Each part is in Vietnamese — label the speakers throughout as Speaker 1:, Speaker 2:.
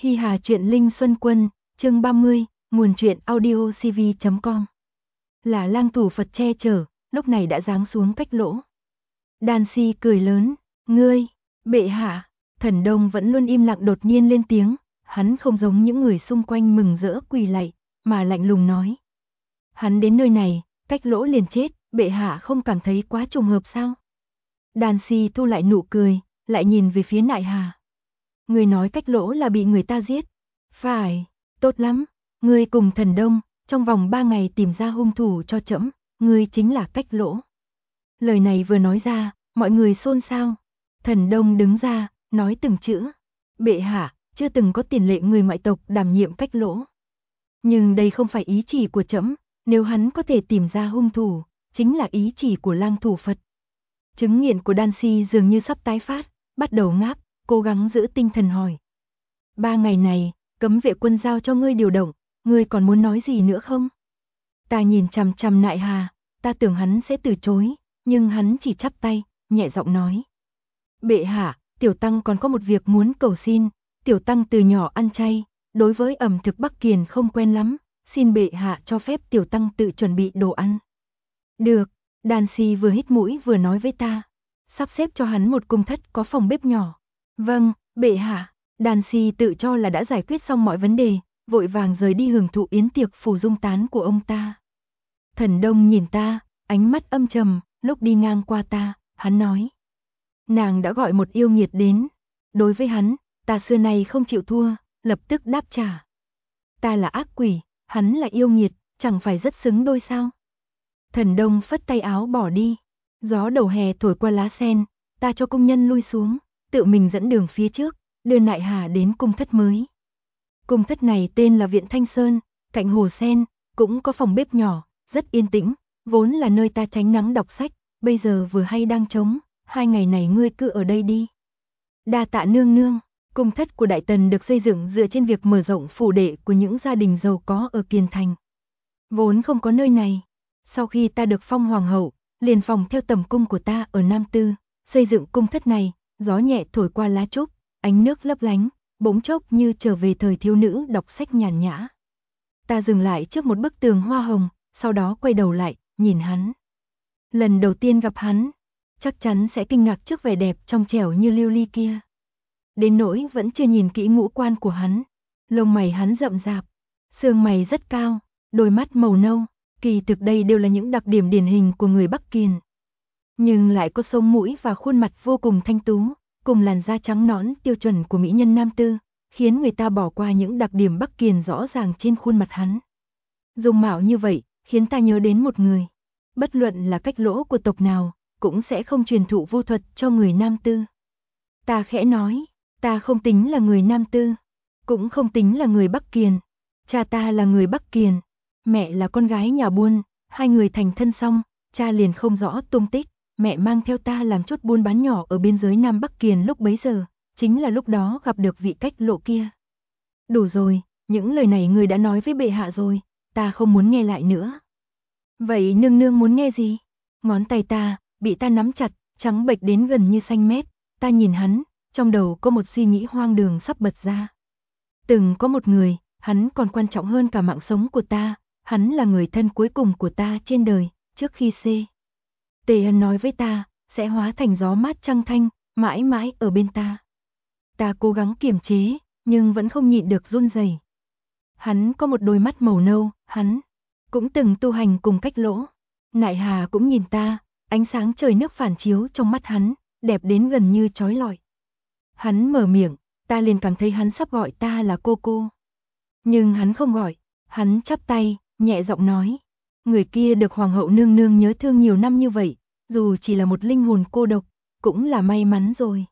Speaker 1: Hi Hà truyện Linh Xuân Quân, chương 30, nguồn truyện audio cv.com. Là lang thủ Phật che chở, lúc này đã giáng xuống cách lỗ. Đan Si cười lớn, ngươi, bệ hạ. Thần Đông vẫn luôn im lặng đột nhiên lên tiếng, hắn không giống những người xung quanh mừng rỡ quỳ lạy, mà lạnh lùng nói. Hắn đến nơi này, cách lỗ liền chết, bệ hạ không cảm thấy quá trùng hợp sao? Đan Si thu lại nụ cười, lại nhìn về phía Nại Hà. Người nói cách lỗ là bị người ta giết. Phải, tốt lắm, ngươi cùng Thần Đông, trong vòng 3 ngày tìm ra hung thủ cho trẫm, ngươi chính là cách lỗ. Lời này vừa nói ra, mọi người xôn xao. Thần Đông đứng ra, nói từng chữ. Bệ hạ, chưa từng có tiền lệ người ngoại tộc đảm nhiệm cách lỗ. Nhưng đây không phải ý chỉ của trẫm, nếu hắn có thể tìm ra hung thủ, chính là ý chỉ của lang thủ Phật. Chứng nghiện của Đan Si dường như sắp tái phát, bắt đầu ngáp, cố gắng giữ tinh thần hỏi. 3 ngày này, cấm vệ quân giao cho ngươi điều động, ngươi còn muốn nói gì nữa không? Ta nhìn chằm chằm Nại Hà, ta tưởng hắn sẽ từ chối, nhưng hắn chỉ chắp tay, nhẹ giọng nói. Bệ hạ, tiểu tăng còn có một việc muốn cầu xin, tiểu tăng từ nhỏ ăn chay, đối với ẩm thực Bắc Kiền không quen lắm, xin bệ hạ cho phép tiểu tăng tự chuẩn bị đồ ăn. Được, Đan Si vừa hít mũi vừa nói với ta, sắp xếp cho hắn một cung thất có phòng bếp nhỏ. Vâng, bệ hạ. Đan Si tự cho là đã giải quyết xong mọi vấn đề, vội vàng rời đi hưởng thụ yến tiệc phù dung tán của ông ta. Thần Đông nhìn ta, ánh mắt âm trầm, lúc đi ngang qua ta, hắn nói. Nàng đã gọi một yêu nghiệt đến. Đối với hắn, ta xưa nay không chịu thua, lập tức đáp trả. Ta là ác quỷ, hắn là yêu nghiệt, chẳng phải rất xứng đôi sao? Thần Đông phất tay áo bỏ đi. Gió đầu hè thổi qua lá sen, ta cho công nhân lui xuống, tự mình dẫn đường phía trước, đưa Nại Hà đến cung thất mới. Cung thất này tên là Viện Thanh Sơn, cạnh hồ sen, cũng có phòng bếp nhỏ, rất yên tĩnh, vốn là nơi ta tránh nắng đọc sách, bây giờ vừa hay đang trống, 2 ngày này ngươi cứ ở đây đi. Đa tạ nương nương. Cung thất của Đại Tần được xây dựng dựa trên việc mở rộng phủ đệ của những gia đình giàu có ở Kiền Thành. Vốn không có nơi này. Sau khi ta được phong hoàng hậu, liền phòng theo tầm cung của ta ở Nam Tư, xây dựng cung thất này, gió nhẹ thổi qua lá trúc, ánh nước lấp lánh, bỗng chốc như trở về thời thiếu nữ đọc sách nhàn nhã. Ta dừng lại trước một bức tường hoa hồng, sau đó quay đầu lại, nhìn hắn. Lần đầu tiên gặp hắn, chắc chắn sẽ kinh ngạc trước vẻ đẹp trong trẻo như lưu ly kia. Đến nỗi vẫn chưa nhìn kỹ ngũ quan của hắn, lông mày hắn rậm rạp, xương mày rất cao, đôi mắt màu nâu, kỳ thực đây đều là những đặc điểm điển hình của người Bắc Kiền. Nhưng lại có sống mũi và khuôn mặt vô cùng thanh tú, cùng làn da trắng nõn tiêu chuẩn của mỹ nhân Nam Tư, khiến người ta bỏ qua những đặc điểm Bắc Kiền rõ ràng trên khuôn mặt hắn. Dung mạo như vậy, khiến ta nhớ đến một người. Bất luận là cách lỗ của tộc nào, cũng sẽ không truyền thụ vô thuật cho người Nam Tư. Ta khẽ nói, ta không tính là người Nam Tư, cũng không tính là người Bắc Kiền. Cha ta là người Bắc Kiền, mẹ là con gái nhà buôn, hai người thành thân xong, cha liền không rõ tung tích, mẹ mang theo ta làm chốt buôn bán nhỏ ở biên giới Nam Bắc Kiền lúc bấy giờ, chính là lúc đó gặp được vị cách lộ kia. Đủ rồi, những lời này người đã nói với bệ hạ rồi, ta không muốn nghe lại nữa. Vậy nương nương muốn nghe gì? Ngón tay ta, bị ta nắm chặt, trắng bệch đến gần như xanh mét, ta nhìn hắn, trong đầu có một suy nghĩ hoang đường sắp bật ra. Từng có một người, hắn còn quan trọng hơn cả mạng sống của ta, hắn là người thân cuối cùng của ta trên đời, trước khi Tề Hân nói với ta, sẽ hóa thành gió mát trăng thanh, mãi mãi ở bên ta. Ta cố gắng kiềm chế, nhưng vẫn không nhịn được run rẩy. Hắn có một đôi mắt màu nâu, hắn cũng từng tu hành cùng cách lỗ. Nại Hà cũng nhìn ta, ánh sáng trời nước phản chiếu trong mắt hắn, đẹp đến gần như chói lọi. Hắn mở miệng, ta liền cảm thấy hắn sắp gọi ta là cô. Nhưng hắn không gọi, hắn chắp tay, nhẹ giọng nói. Người kia được hoàng hậu nương nương nhớ thương nhiều năm như vậy, dù chỉ là một linh hồn cô độc, cũng là may mắn rồi.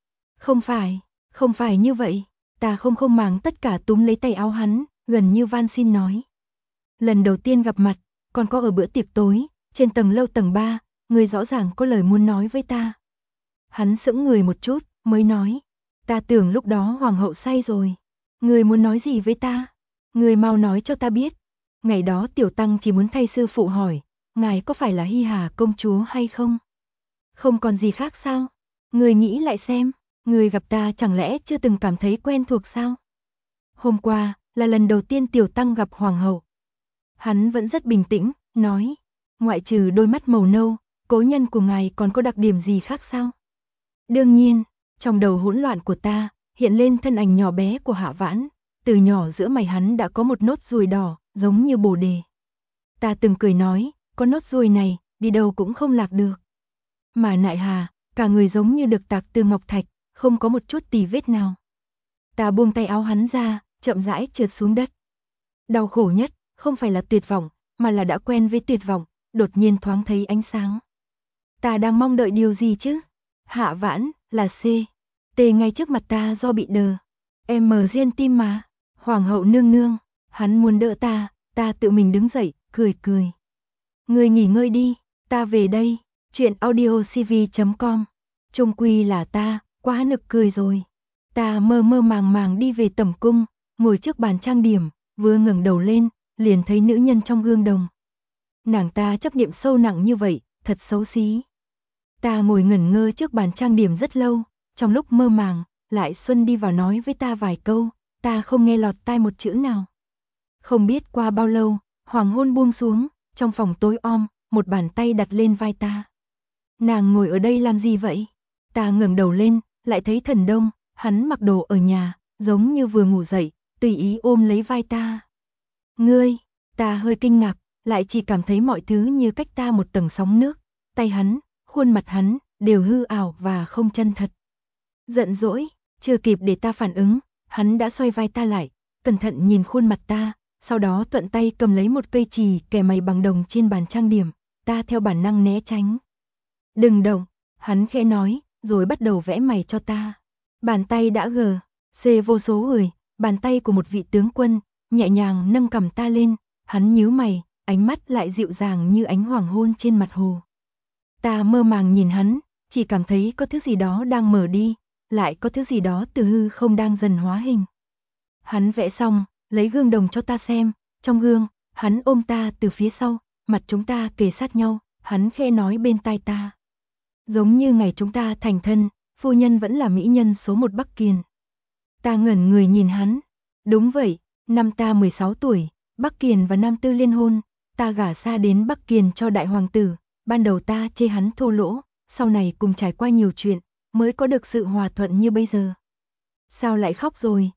Speaker 1: Không phải như vậy, ta không màng tất cả túm lấy tay áo hắn, gần như van xin nói. Lần đầu tiên gặp mặt, còn có ở bữa tiệc tối, trên tầng lâu tầng 3, người rõ ràng có lời muốn nói với ta. Hắn sững người một chút, mới nói, ta tưởng lúc đó hoàng hậu say rồi. Người muốn nói gì với ta? Người mau nói cho ta biết. Ngày đó tiểu tăng chỉ muốn thay sư phụ hỏi, ngài có phải là Hi Hà công chúa hay không? Không còn gì khác sao? Người nghĩ lại xem, người gặp ta chẳng lẽ chưa từng cảm thấy quen thuộc sao? Hôm qua, là lần đầu tiên Tiểu Tăng gặp Hoàng hậu. Hắn vẫn rất bình tĩnh, nói, ngoại trừ đôi mắt màu nâu, cố nhân của ngài còn có đặc điểm gì khác sao? Đương nhiên, trong đầu hỗn loạn của ta, hiện lên thân ảnh nhỏ bé của Hạ Vãn, từ nhỏ giữa mày hắn đã có một nốt ruồi đỏ, giống như bồ đề. Ta từng cười nói, có nốt ruồi này, đi đâu cũng không lạc được. Mà nại hà, cả người giống như được tạc từ ngọc thạch, không có một chút tì vết nào. Ta buông tay áo hắn ra, chậm rãi trượt xuống đất. Đau khổ nhất, không phải là tuyệt vọng, mà là đã quen với tuyệt vọng, đột nhiên thoáng thấy ánh sáng. Ta đang mong đợi điều gì chứ? Hạ Vãn, là C. T ngay trước mặt ta do bị đờ. Em mở riêng tim mà. Hoàng hậu nương nương, hắn muốn đỡ ta tự mình đứng dậy, cười cười. Ngươi nghỉ ngơi đi, ta về đây. Chuyện audiocv.com. Chung quy là ta, quá nực cười rồi. Ta mơ mơ màng màng đi về tẩm cung, ngồi trước bàn trang điểm, vừa ngẩng đầu lên, liền thấy nữ nhân trong gương đồng. Nàng ta chấp niệm sâu nặng như vậy, thật xấu xí. Ta ngồi ngẩn ngơ trước bàn trang điểm rất lâu, trong lúc mơ màng, lại Xuân đi vào nói với ta vài câu, ta không nghe lọt tai một chữ nào. Không biết qua bao lâu, hoàng hôn buông xuống, trong phòng tối om, một bàn tay đặt lên vai ta. Nàng ngồi ở đây làm gì vậy? Ta ngẩng đầu lên, lại thấy Thần Đông, hắn mặc đồ ở nhà, giống như vừa ngủ dậy, tùy ý ôm lấy vai ta. Ngươi, ta hơi kinh ngạc, lại chỉ cảm thấy mọi thứ như cách ta một tầng sóng nước, tay hắn, khuôn mặt hắn, đều hư ảo và không chân thật. Giận dỗi, chưa kịp để ta phản ứng, hắn đã xoay vai ta lại, cẩn thận nhìn khuôn mặt ta, sau đó thuận tay cầm lấy một cây chì kẻ mày bằng đồng trên bàn trang điểm, ta theo bản năng né tránh. Đừng động, hắn khẽ nói, rồi bắt đầu vẽ mày cho ta. Bàn tay đã gờ, xê vô số người, bàn tay của một vị tướng quân, nhẹ nhàng nâng cầm ta lên, hắn nhíu mày, ánh mắt lại dịu dàng như ánh hoàng hôn trên mặt hồ. Ta mơ màng nhìn hắn, chỉ cảm thấy có thứ gì đó đang mở đi, lại có thứ gì đó từ hư không đang dần hóa hình. Hắn vẽ xong, lấy gương đồng cho ta xem, trong gương, hắn ôm ta từ phía sau, mặt chúng ta kề sát nhau, hắn khẽ nói bên tai ta. Giống như ngày chúng ta thành thân, phu nhân vẫn là mỹ nhân số 1 Bắc Kiền. Ta ngẩn người nhìn hắn. Đúng vậy, năm ta 16 tuổi, Bắc Kiền và Nam Tư liên hôn, ta gả xa đến Bắc Kiền cho đại hoàng tử, ban đầu ta chê hắn thô lỗ, sau này cùng trải qua nhiều chuyện, mới có được sự hòa thuận như bây giờ. Sao lại khóc rồi,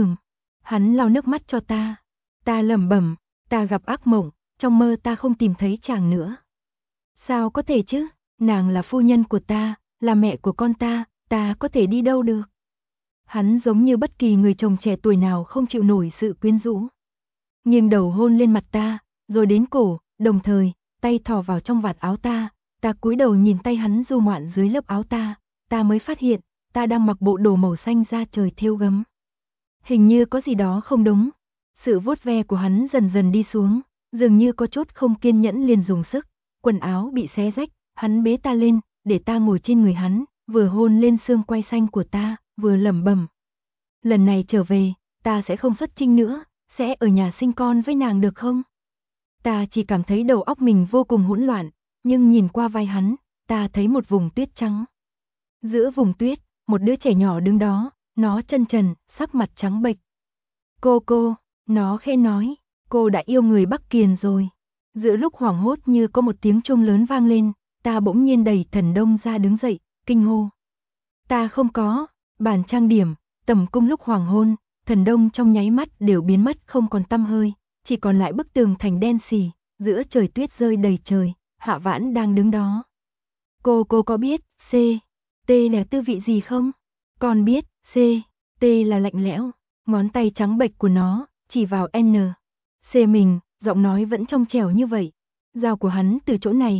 Speaker 1: hắn lau nước mắt cho ta. Ta lẩm bẩm, ta gặp ác mộng, trong mơ ta không tìm thấy chàng nữa. Sao có thể chứ, nàng là phu nhân của ta, là mẹ của con ta có thể đi đâu được. Hắn giống như bất kỳ người chồng trẻ tuổi nào không chịu nổi sự quyến rũ. Nghiêng đầu hôn lên mặt ta, rồi đến cổ, đồng thời, tay thò vào trong vạt áo ta cúi đầu nhìn tay hắn du ngoạn dưới lớp áo ta mới phát hiện, ta đang mặc bộ đồ màu xanh da trời thêu gấm. Hình như có gì đó không đúng. Sự vuốt ve của hắn dần dần đi xuống, dường như có chút không kiên nhẫn liền dùng sức, quần áo bị xé rách, hắn bế ta lên, để ta ngồi trên người hắn, vừa hôn lên xương quai xanh của ta, vừa lẩm bẩm. Lần này trở về, ta sẽ không xuất chinh nữa, sẽ ở nhà sinh con với nàng được không? Ta chỉ cảm thấy đầu óc mình vô cùng hỗn loạn, nhưng nhìn qua vai hắn, ta thấy một vùng tuyết trắng. Giữa vùng tuyết, một đứa trẻ nhỏ đứng đó, nó chân trần, sắc mặt trắng bệch. Cô, nó khẽ nói, cô đã yêu người Bắc Kiền rồi. Giữa lúc hoảng hốt như có một tiếng chuông lớn vang lên, ta bỗng nhiên đẩy Thần Đông ra đứng dậy, kinh hô. Ta không có, bàn trang điểm, tầm cung lúc hoàng hôn, Thần Đông trong nháy mắt đều biến mất không còn tăm hơi, chỉ còn lại bức tường thành đen xì, giữa trời tuyết rơi đầy trời, Hạ Vãn đang đứng đó. Cô có biết, T là tư vị gì không? Con biết, T là lạnh lẽo, ngón tay trắng bệch của nó, chỉ vào mình, giọng nói vẫn trong trẻo như vậy. Dao của hắn từ chỗ này,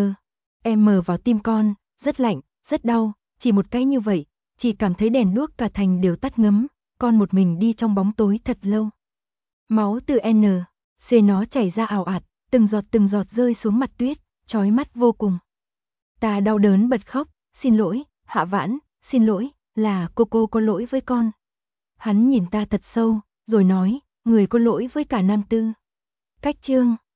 Speaker 1: vào tim con, rất lạnh, rất đau, chỉ một cái như vậy, chỉ cảm thấy đèn đuốc cả thành đều tắt ngấm, con một mình đi trong bóng tối thật lâu. Máu từ nó chảy ra ào ạt, từng giọt rơi xuống mặt tuyết, chói mắt vô cùng. Ta đau đớn bật khóc, xin lỗi, Hạ Vãn, xin lỗi, là cô có lỗi với con. Hắn nhìn ta thật sâu, rồi nói, người có lỗi với cả Nam Tư. Cách chương